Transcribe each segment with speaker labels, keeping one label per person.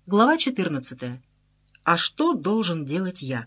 Speaker 1: Глава 14. А что должен делать я?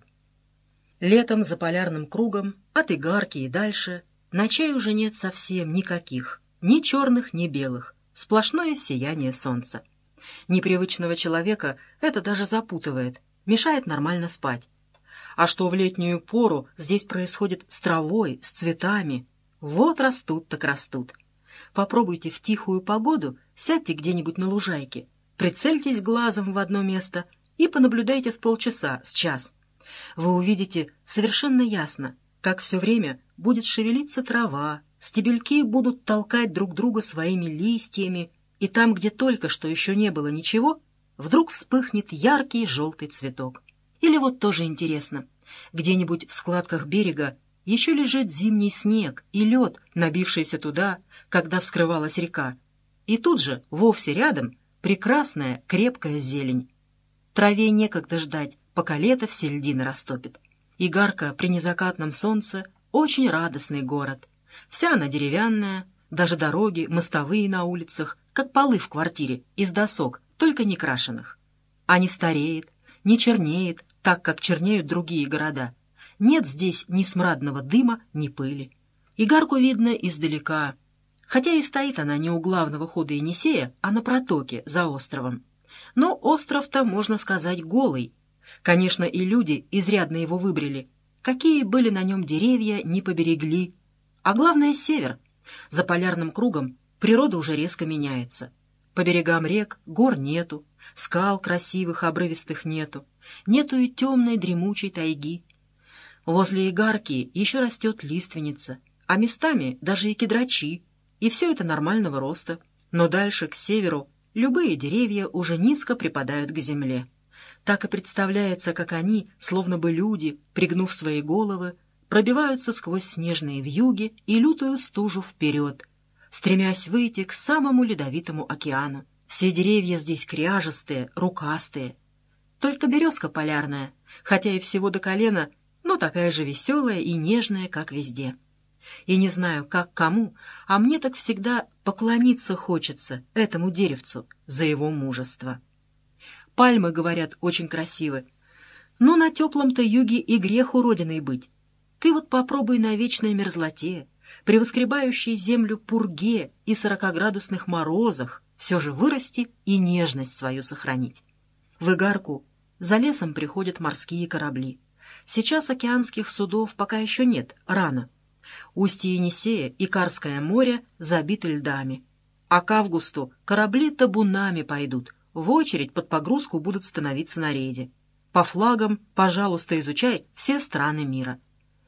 Speaker 1: Летом за полярным кругом, от Игарки и дальше, ночей уже нет совсем никаких, ни черных, ни белых, сплошное сияние солнца. Непривычного человека это даже запутывает, мешает нормально спать. А что в летнюю пору здесь происходит с травой, с цветами? Вот растут так растут. Попробуйте в тихую погоду, сядьте где-нибудь на лужайке, прицельтесь глазом в одно место и понаблюдайте с полчаса, с час. Вы увидите совершенно ясно, как все время будет шевелиться трава, стебельки будут толкать друг друга своими листьями, и там, где только что еще не было ничего, вдруг вспыхнет яркий желтый цветок. Или вот тоже интересно, где-нибудь в складках берега еще лежит зимний снег и лед, набившийся туда, когда вскрывалась река, и тут же, вовсе рядом, прекрасная крепкая зелень. Траве некогда ждать, пока лето все льдины растопит. Игарка при незакатном солнце — очень радостный город. Вся она деревянная, даже дороги, мостовые на улицах, как полы в квартире, из досок, только не крашеных. А не стареет, не чернеет, так как чернеют другие города. Нет здесь ни смрадного дыма, ни пыли. Игарку видно издалека, хотя и стоит она не у главного хода Енисея, а на протоке, за островом. Но остров-то, можно сказать, голый. Конечно, и люди изрядно его выбрали. Какие были на нем деревья, не поберегли. А главное — север. За полярным кругом природа уже резко меняется. По берегам рек гор нету, скал красивых обрывистых нету, нету и темной дремучей тайги. Возле Игарки еще растет лиственница, а местами даже и кедрачи, и все это нормального роста. Но дальше, к северу, любые деревья уже низко припадают к земле. Так и представляется, как они, словно бы люди, пригнув свои головы, пробиваются сквозь снежные вьюги и лютую стужу вперед, стремясь выйти к самому ледовитому океану. Все деревья здесь кряжестые, рукастые. Только березка полярная, хотя и всего до колена, но такая же веселая и нежная, как везде. И не знаю, как кому, а мне так всегда поклониться хочется этому деревцу за его мужество. Пальмы, говорят, очень красивы. Но на теплом-то юге и грех уродиной быть. Ты вот попробуй на вечной мерзлоте, при воскребающей землю пурге и 40-градусных морозах все же вырасти и нежность свою сохранить. В Игарку за лесом приходят морские корабли. Сейчас океанских судов пока еще нет, рано. Устье Енисея и Карское море забиты льдами. А к августу корабли табунами пойдут, в очередь под погрузку будут становиться на рейде. По флагам, пожалуйста, изучай все страны мира.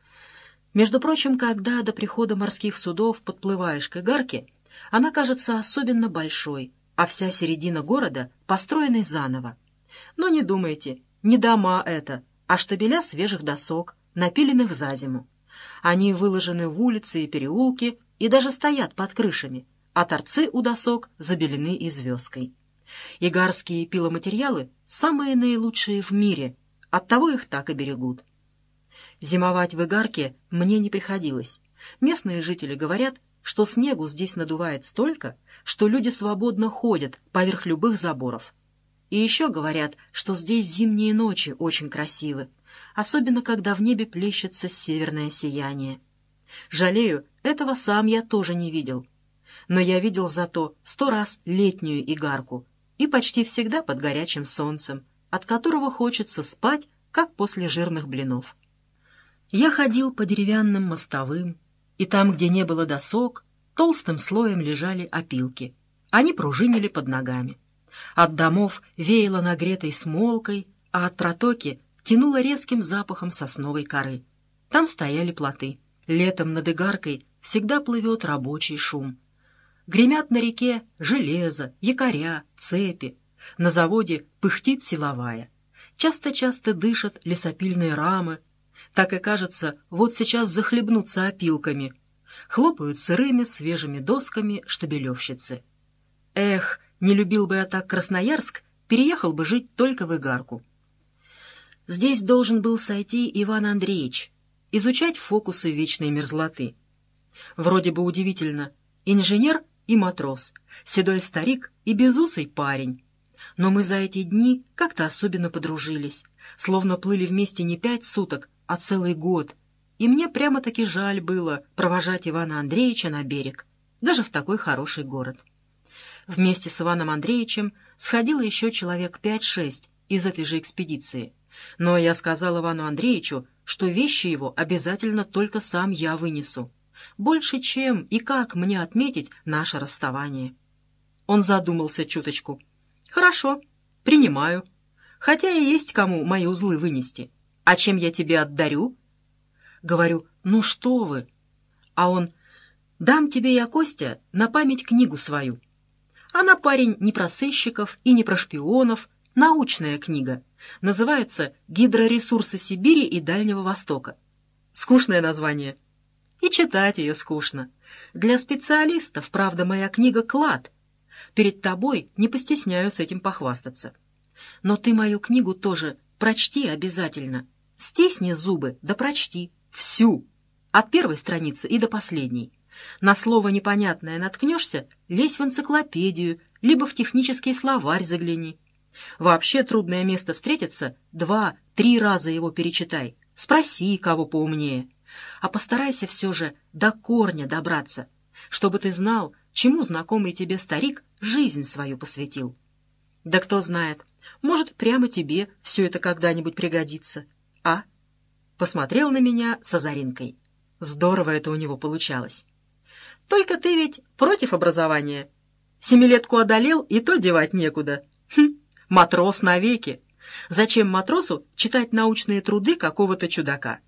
Speaker 1: Между прочим, когда до прихода морских судов подплываешь к Игарке, она кажется особенно большой, а вся середина города построенной заново. Но не думайте, не дома это, а штабеля свежих досок, напиленных за зиму. Они выложены в улицы и переулки и даже стоят под крышами, а торцы у досок забелены известкой. Игарские пиломатериалы самые наилучшие в мире, оттого их так и берегут. Зимовать в Игарке мне не приходилось. Местные жители говорят, что снегу здесь надувает столько, что люди свободно ходят поверх любых заборов. И еще говорят, что здесь зимние ночи очень красивы, особенно когда в небе плещется северное сияние. Жалею, этого сам я тоже не видел. Но я видел зато 100 раз летнюю Игарку, и почти всегда под горячим солнцем, от которого хочется спать, как после жирных блинов. Я ходил по деревянным мостовым, и там, где не было досок, толстым слоем лежали опилки. Они пружинили под ногами. От домов веяло нагретой смолкой, а от протоки тянуло резким запахом сосновой коры. Там стояли плоты. Летом над Игаркой всегда плывет рабочий шум. Гремят на реке железо, якоря, цепи. На заводе пыхтит силовая. Часто-часто дышат лесопильные рамы. Так и кажется, вот сейчас захлебнутся опилками. Хлопают сырыми свежими досками штабелевщицы. Эх, не любил бы я так Красноярск, переехал бы жить только в Игарку. Здесь должен был сойти Иван Андреевич, изучать фокусы вечной мерзлоты. Вроде бы удивительно, инженер и матрос, седой старик и безусый парень. Но мы за эти дни как-то особенно подружились, словно плыли вместе не 5 суток, а целый год. И мне прямо-таки жаль было провожать Ивана Андреевича на берег, даже в такой хороший город. Вместе с Иваном Андреевичем сходило еще человек 5-6 из этой же экспедиции. Но я сказал Ивану Андреевичу, что вещи его обязательно только сам я вынесу. Больше чем и как мне отметить наше расставание. Он задумался чуточку. «Хорошо, принимаю. Хотя и есть кому мои узлы вынести. А чем я тебе отдарю?» Говорю: «Ну что вы?» А он: «Дам тебе я, Костя, на память книгу свою. Она, парень, не про сыщиков и не про шпионов, научная книга. Называется «Гидроресурсы Сибири и Дальнего Востока». Скучное название. И читать ее скучно. Для специалистов, правда, моя книга — клад. Перед тобой не постесняюсь этим похвастаться. Но ты мою книгу тоже прочти обязательно. Стисни зубы, да прочти. Всю. От первой страницы и до последней. На слово непонятное наткнешься — лезь в энциклопедию, либо в технический словарь загляни. Вообще трудное место встретится — 2-3 раза его перечитай. Спроси, кого поумнее. А постарайся все же до корня добраться, чтобы ты знал, чему знакомый тебе старик жизнь свою посвятил. Да кто знает, может, прямо тебе все это когда-нибудь пригодится. А?» Посмотрел на меня с озаринкой. Здорово это у него получалось. «Только ты ведь против образования. 7-летку одолел, и то девать некуда. Матрос навеки. Зачем матросу читать научные труды какого-то чудака?»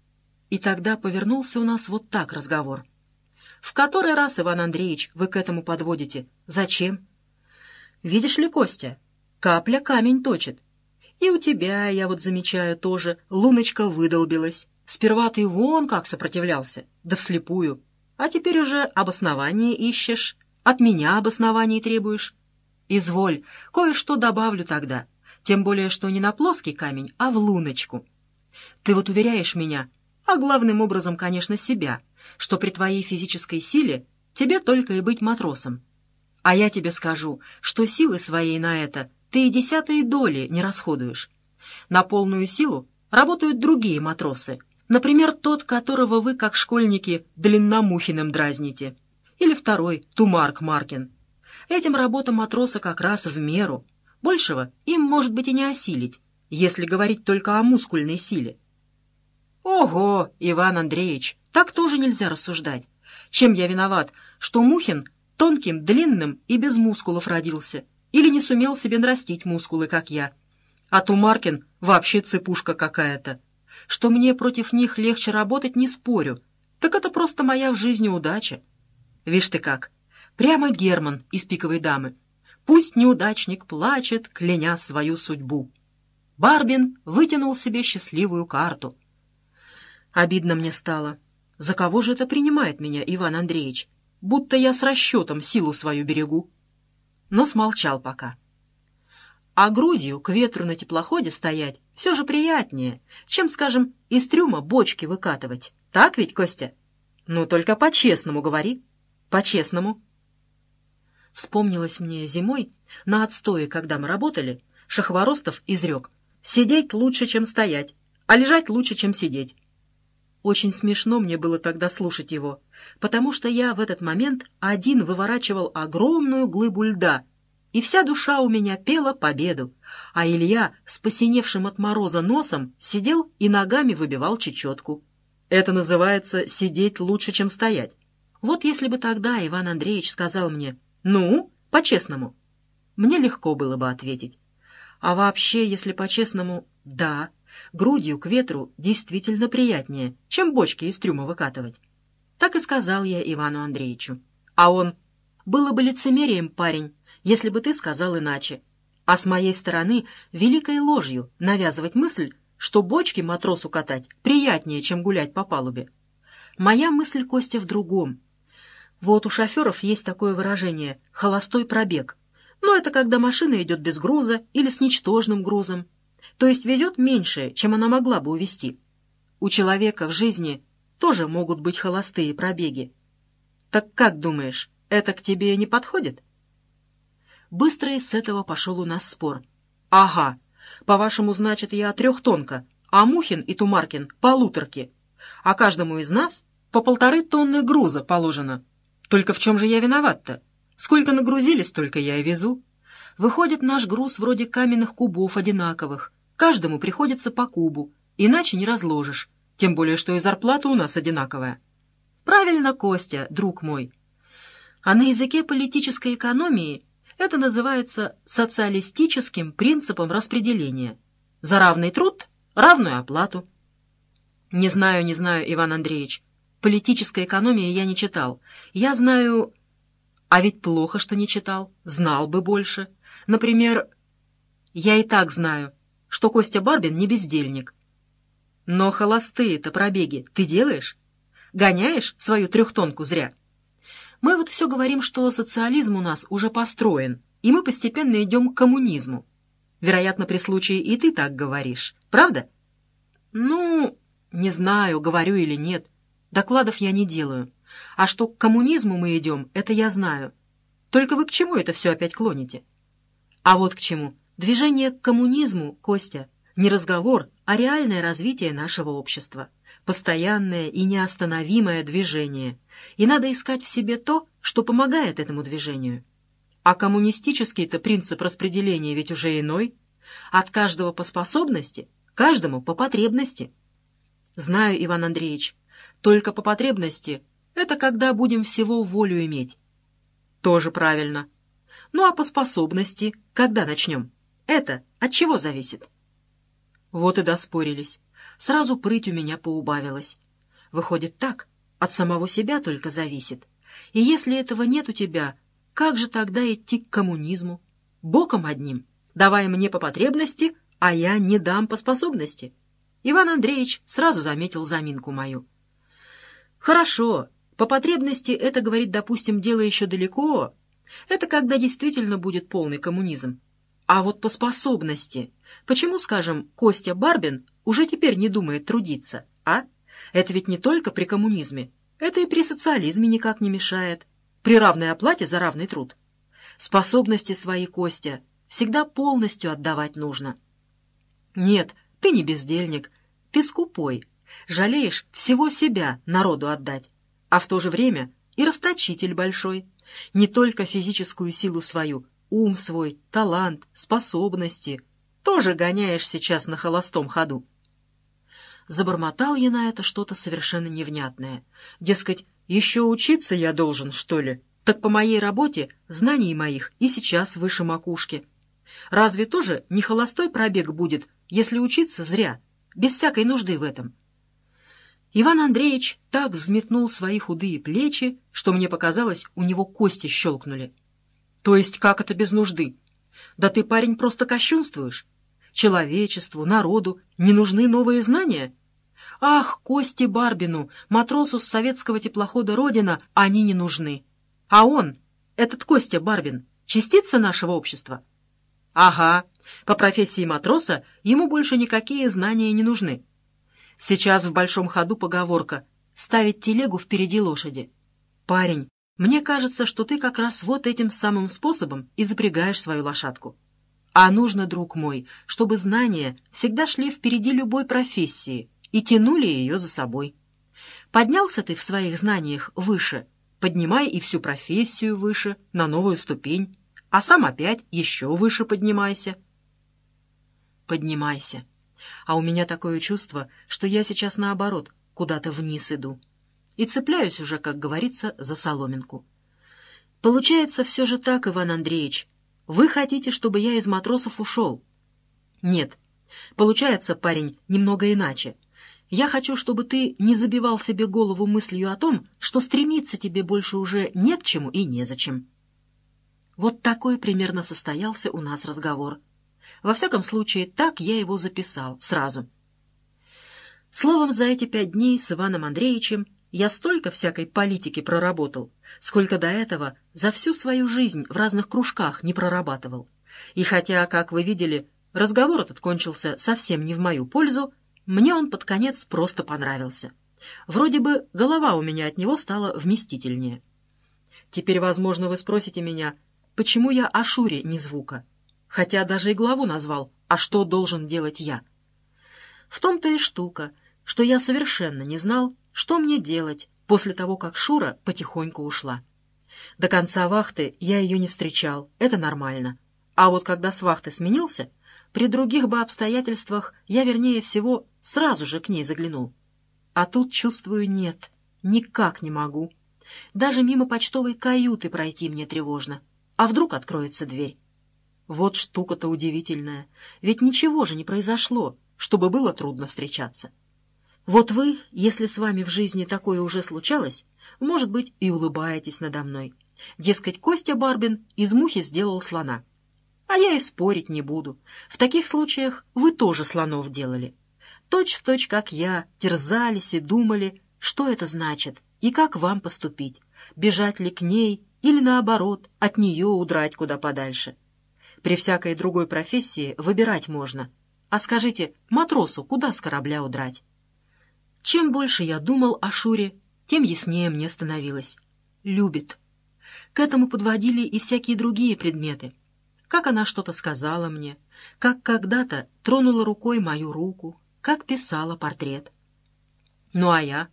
Speaker 1: И тогда повернулся у нас вот так разговор. «В который раз, Иван Андреевич, вы к этому подводите? Зачем?» «Видишь ли, Костя, капля камень точит. И у тебя, я вот замечаю, тоже луночка выдолбилась. Сперва ты вон как сопротивлялся, да вслепую. А теперь уже обоснование ищешь, от меня обоснований требуешь. Изволь, кое-что добавлю тогда, тем более, что не на плоский камень, а в луночку. Ты вот уверяешь меня, а главным образом, конечно, себя, что при твоей физической силе тебе только и быть матросом. А я тебе скажу, что силы своей на это ты и 10 доли не расходуешь. На полную силу работают другие матросы, например, тот, которого вы, как школьники, Длинномухиным дразните, или второй, Тумарк Маркин. Этим работа матроса как раз в меру. Большего им, может быть, и не осилить, если говорить только о мускульной силе. Ого, Иван Андреевич, так тоже нельзя рассуждать. Чем я виноват, что Мухин тонким, длинным и без мускулов родился, или не сумел себе нарастить мускулы, как я? А Тумаркин вообще цепушка какая-то. Что мне против них легче работать, не спорю. Так это просто моя в жизни удача. Вишь ты как, прямо Герман из «Пиковой дамы». Пусть неудачник плачет, кляня свою судьбу. Барбин вытянул себе счастливую карту. Обидно мне стало. За кого же это принимает меня Иван Андреевич? Будто я с расчетом силу свою берегу. Но смолчал пока. А грудью к ветру на теплоходе стоять все же приятнее, чем, скажем, из трюма бочки выкатывать. Так ведь, Костя? Ну, только по-честному говори. По-честному. Вспомнилось мне зимой, на отстое, когда мы работали, Шахворостов изрек: «Сидеть лучше, чем стоять, а лежать лучше, чем сидеть». Очень смешно мне было тогда слушать его, потому что я в этот момент один выворачивал огромную глыбу льда, и вся душа у меня пела победу, а Илья с посиневшим от мороза носом сидел и ногами выбивал чечетку. Это называется сидеть лучше, чем стоять. Вот если бы тогда Иван Андреевич сказал мне: «Ну, по-честному», мне легко было бы ответить. А вообще, если по-честному, да, грудью к ветру действительно приятнее, чем бочки из трюма выкатывать. Так и сказал я Ивану Андреевичу. А он: «Было бы лицемерием, парень, если бы ты сказал иначе. А с моей стороны великой ложью навязывать мысль, что бочки матросу катать приятнее, чем гулять по палубе. Моя мысль, Костя, в другом. Вот у шоферов есть такое выражение «холостой пробег». Но это когда машина идет без груза или с ничтожным грузом, то есть везет меньше, чем она могла бы увезти. У человека в жизни тоже могут быть холостые пробеги. Так как думаешь, это к тебе не подходит?» Быстрый с этого пошел у нас спор. «Ага, по-вашему, значит, я трехтонка, а Мухин и Тумаркин — полуторки, а каждому из нас по 1,5 тонны груза положено. Только в чем же я виноват-то? Сколько нагрузили, столько я и везу. Выходит, наш груз вроде каменных кубов одинаковых. Каждому приходится по кубу, иначе не разложишь, тем более, что и зарплата у нас одинаковая». Правильно, Костя, друг мой. А на языке политической экономии это называется социалистическим принципом распределения. За равный труд — равную оплату. Не знаю, Иван Андреевич. Политической экономии я не читал. Я знаю... А ведь плохо, что не читал. Знал бы больше. Например, я и так знаю, что Костя Барбин не бездельник. Но холостые-то пробеги ты делаешь? Гоняешь свою трехтонку зря? Мы вот все говорим, что социализм у нас уже построен, и мы постепенно идем к коммунизму. Вероятно, при случае и ты так говоришь, правда? Ну, не знаю, говорю или нет. Докладов я не делаю. А что к коммунизму мы идем, это я знаю. Только вы к чему это все опять клоните? А вот к чему. Движение к коммунизму, Костя, не разговор, а реальное развитие нашего общества. Постоянное и неостановимое движение. И надо искать в себе то, что помогает этому движению. А коммунистический-то принцип распределения ведь уже иной. От каждого по способности, каждому по потребности. Знаю, Иван Андреевич, только по потребности — это когда будем всего волю иметь. Тоже правильно. Ну а по способности, когда начнем? Это от чего зависит? Вот и доспорились. Сразу прыть у меня поубавилась. Выходит так, от самого себя только зависит. И если этого нет у тебя, как же тогда идти к коммунизму? Боком одним, давая мне по потребности, а я не дам по способности. Иван Андреевич сразу заметил заминку мою. Хорошо, по потребности это, говорит, допустим, дело еще далеко. Это когда действительно будет полный коммунизм. А вот по способности. Почему, скажем, Костя Барбин уже теперь не думает трудиться, а? Это ведь не только при коммунизме. Это и при социализме никак не мешает. При равной оплате за равный труд. Способности свои, Костя, всегда полностью отдавать нужно. Нет, ты не бездельник, ты скупой. Жалеешь всего себя народу отдать. А в то же время и расточитель большой. Не только физическую силу свою, ум свой, талант, способности тоже гоняешь сейчас на холостом ходу. Забормотал я на это что-то совершенно невнятное. Дескать, еще учиться я должен, что ли? Так по моей работе знаний моих и сейчас выше макушки. Разве тоже не холостой пробег будет, если учиться зря, без всякой нужды в этом? Иван Андреевич так взметнул свои худые плечи, что мне показалось, у него кости щелкнули. То есть как это без нужды? Да ты, парень, просто кощунствуешь. Человечеству, народу не нужны новые знания? Ах, Косте Барбину, матросу с советского теплохода «Родина», они не нужны. А он, этот Костя Барбин, частица нашего общества? Ага, по профессии матроса ему больше никакие знания не нужны. Сейчас в большом ходу поговорка «ставить телегу впереди лошади». Парень, мне кажется, что ты как раз вот этим самым способом и запрягаешь свою лошадку. А нужно, друг мой, чтобы знания всегда шли впереди любой профессии и тянули ее за собой. Поднялся ты в своих знаниях выше, поднимай и всю профессию выше, на новую ступень, а сам опять еще выше поднимайся. Поднимайся. А у меня такое чувство, что я сейчас наоборот куда-то вниз иду. И цепляюсь уже, как говорится, за соломинку. Получается все же так, Иван Андреевич. Вы хотите, чтобы я из матросов ушел? Нет. Получается, парень, немного иначе. Я хочу, чтобы ты не забивал себе голову мыслью о том, что стремиться тебе больше уже не к чему и незачем. Вот такой примерно состоялся у нас разговор. Во всяком случае, так я его записал сразу. Словом, за эти 5 дней с Иваном Андреевичем я столько всякой политики проработал, сколько до этого за всю свою жизнь в разных кружках не прорабатывал. И хотя, как вы видели, разговор этот кончился совсем не в мою пользу, мне он под конец просто понравился. Вроде бы голова у меня от него стала вместительнее. Теперь, возможно, вы спросите меня, почему я о Шуре ни звука, хотя даже и главу назвал «А что должен делать я?». В том-то и штука, что я совершенно не знал, что мне делать после того, как Шура потихоньку ушла. До конца вахты я ее не встречал, это нормально. А вот когда с вахты сменился, при других бы обстоятельствах я, вернее всего, сразу же к ней заглянул. А тут, чувствую, нет, никак не могу. Даже мимо почтовой каюты пройти мне тревожно. А вдруг откроется дверь? Вот штука-то удивительная. Ведь ничего же не произошло, чтобы было трудно встречаться. Вот вы, если с вами в жизни такое уже случалось, может быть, и улыбаетесь надо мной. Дескать, Костя Барбин из мухи сделал слона. А я и спорить не буду. В таких случаях вы тоже слонов делали. Точь в точь, как я, терзались и думали, что это значит и как вам поступить. Бежать ли к ней или, наоборот, от нее удрать куда подальше. При всякой другой профессии выбирать можно. А скажите, матросу куда с корабля удрать? Чем больше я думал о Шуре, тем яснее мне становилось. Любит. К этому подводили и всякие другие предметы. Как она что-то сказала мне, как когда-то тронула рукой мою руку, как писала портрет. Ну а я?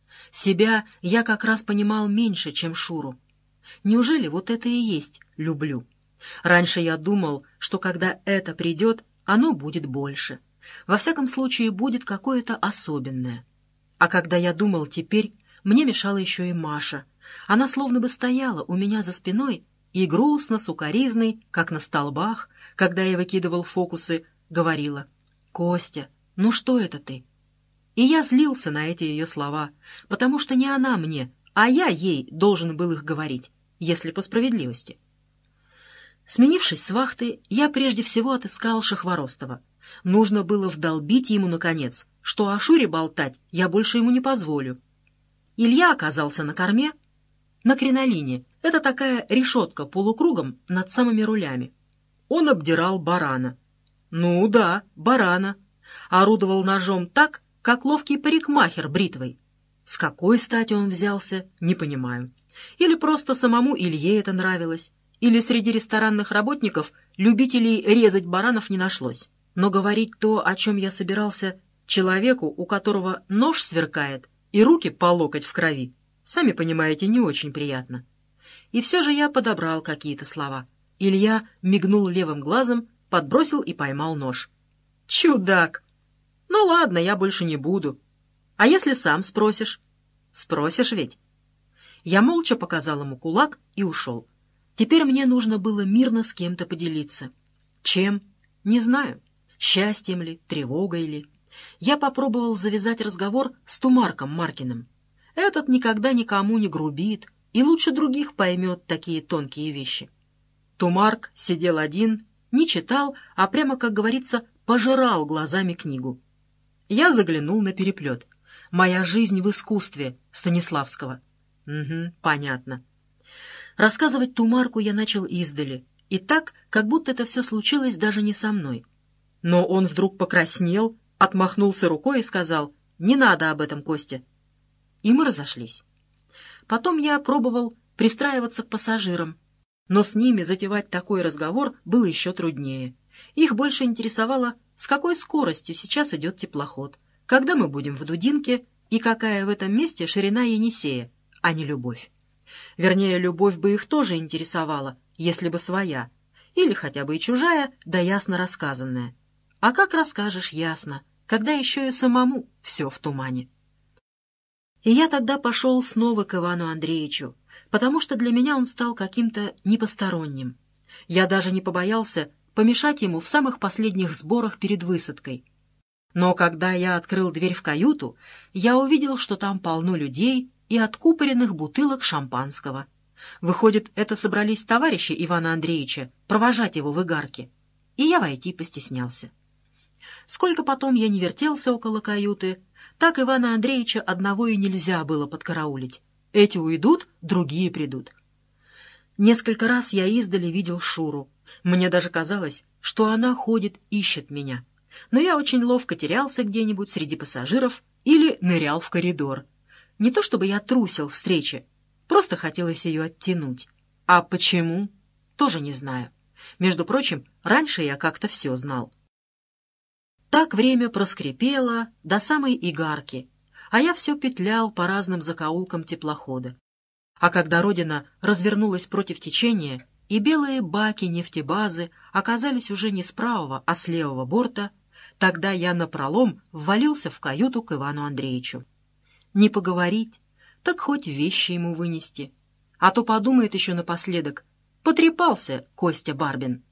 Speaker 1: Себя я как раз понимал меньше, чем Шуру. Неужели вот это и есть «люблю»? Раньше я думал, что когда это придет, оно будет больше. Во всяком случае, будет какое-то особенное. А когда я думал теперь, мне мешала еще и Маша. Она словно бы стояла у меня за спиной и грустно, сукоризной, как на столбах, когда я выкидывал фокусы, говорила: «Костя, ну что это ты?» И я злился на эти ее слова, потому что не она мне, а я ей должен был их говорить, если по справедливости. Сменившись с вахты, я прежде всего отыскал Шахворостова. Нужно было вдолбить ему, наконец, что о Шуре болтать я больше ему не позволю. Илья оказался на корме, на кринолине. Это такая решетка полукругом над самыми рулями. Он обдирал барана. Ну да, барана. Орудовал ножом так, как ловкий парикмахер бритвой. С какой стати он взялся, не понимаю. Или просто самому Илье это нравилось, или среди ресторанных работников любителей резать баранов не нашлось. Но говорить то, о чем я собирался, человеку, у которого нож сверкает и руки по локоть в крови, сами понимаете, не очень приятно. И все же я подобрал какие-то слова. Илья мигнул левым глазом, подбросил и поймал нож. «Чудак! Ну ладно, я больше не буду. А если сам спросишь?» «Спросишь ведь?» Я молча показал ему кулак и ушел. Теперь мне нужно было мирно с кем-то поделиться. Чем? Не знаю. Счастьем ли, тревогой ли. Я попробовал завязать разговор с Тумарком Маркиным. Этот никогда никому не грубит и лучше других поймет такие тонкие вещи. Тумарк сидел один, не читал, а прямо, как говорится, пожирал глазами книгу. Я заглянул на переплет. «Моя жизнь в искусстве» Станиславского. Угу, понятно. Рассказывать Тумарку я начал издали, и так, как будто это все случилось даже не со мной. Но он вдруг покраснел, отмахнулся рукой и сказал: «Не надо об этом, Костя». И мы разошлись. Потом я пробовал пристраиваться к пассажирам, но с ними затевать такой разговор было еще труднее. Их больше интересовало, с какой скоростью сейчас идет теплоход, когда мы будем в Дудинке и какая в этом месте ширина Енисея, а не любовь. Вернее, любовь бы их тоже интересовала, если бы своя, или хотя бы и чужая, да ясно рассказанная. А как расскажешь ясно, когда еще и самому все в тумане? И я тогда пошел снова к Ивану Андреевичу, потому что для меня он стал каким-то непосторонним. Я даже не побоялся помешать ему в самых последних сборах перед высадкой. Но когда я открыл дверь в каюту, я увидел, что там полно людей и откупоренных бутылок шампанского. Выходит, это собрались товарищи Ивана Андреевича провожать его в игарке. И я войти постеснялся. Сколько потом я не вертелся около каюты, так Ивана Андреевича одного и нельзя было подкараулить. Эти уйдут, другие придут. Несколько раз я издали видел Шуру. Мне даже казалось, что она ходит, ищет меня. Но я очень ловко терялся где-нибудь среди пассажиров или нырял в коридор. Не то чтобы я трусил встрече, просто хотелось ее оттянуть. А почему? тоже не знаю. Между прочим, раньше я как-то все знал. Так время проскрипело до самой Игарки, а я все петлял по разным закоулкам теплохода. А когда Родина развернулась против течения, и белые баки нефтебазы оказались уже не с правого, а с левого борта, тогда я напролом ввалился в каюту к Ивану Андреевичу. Не поговорить, так хоть вещи ему вынести. А то подумает еще напоследок: потрепался Костя Барбин.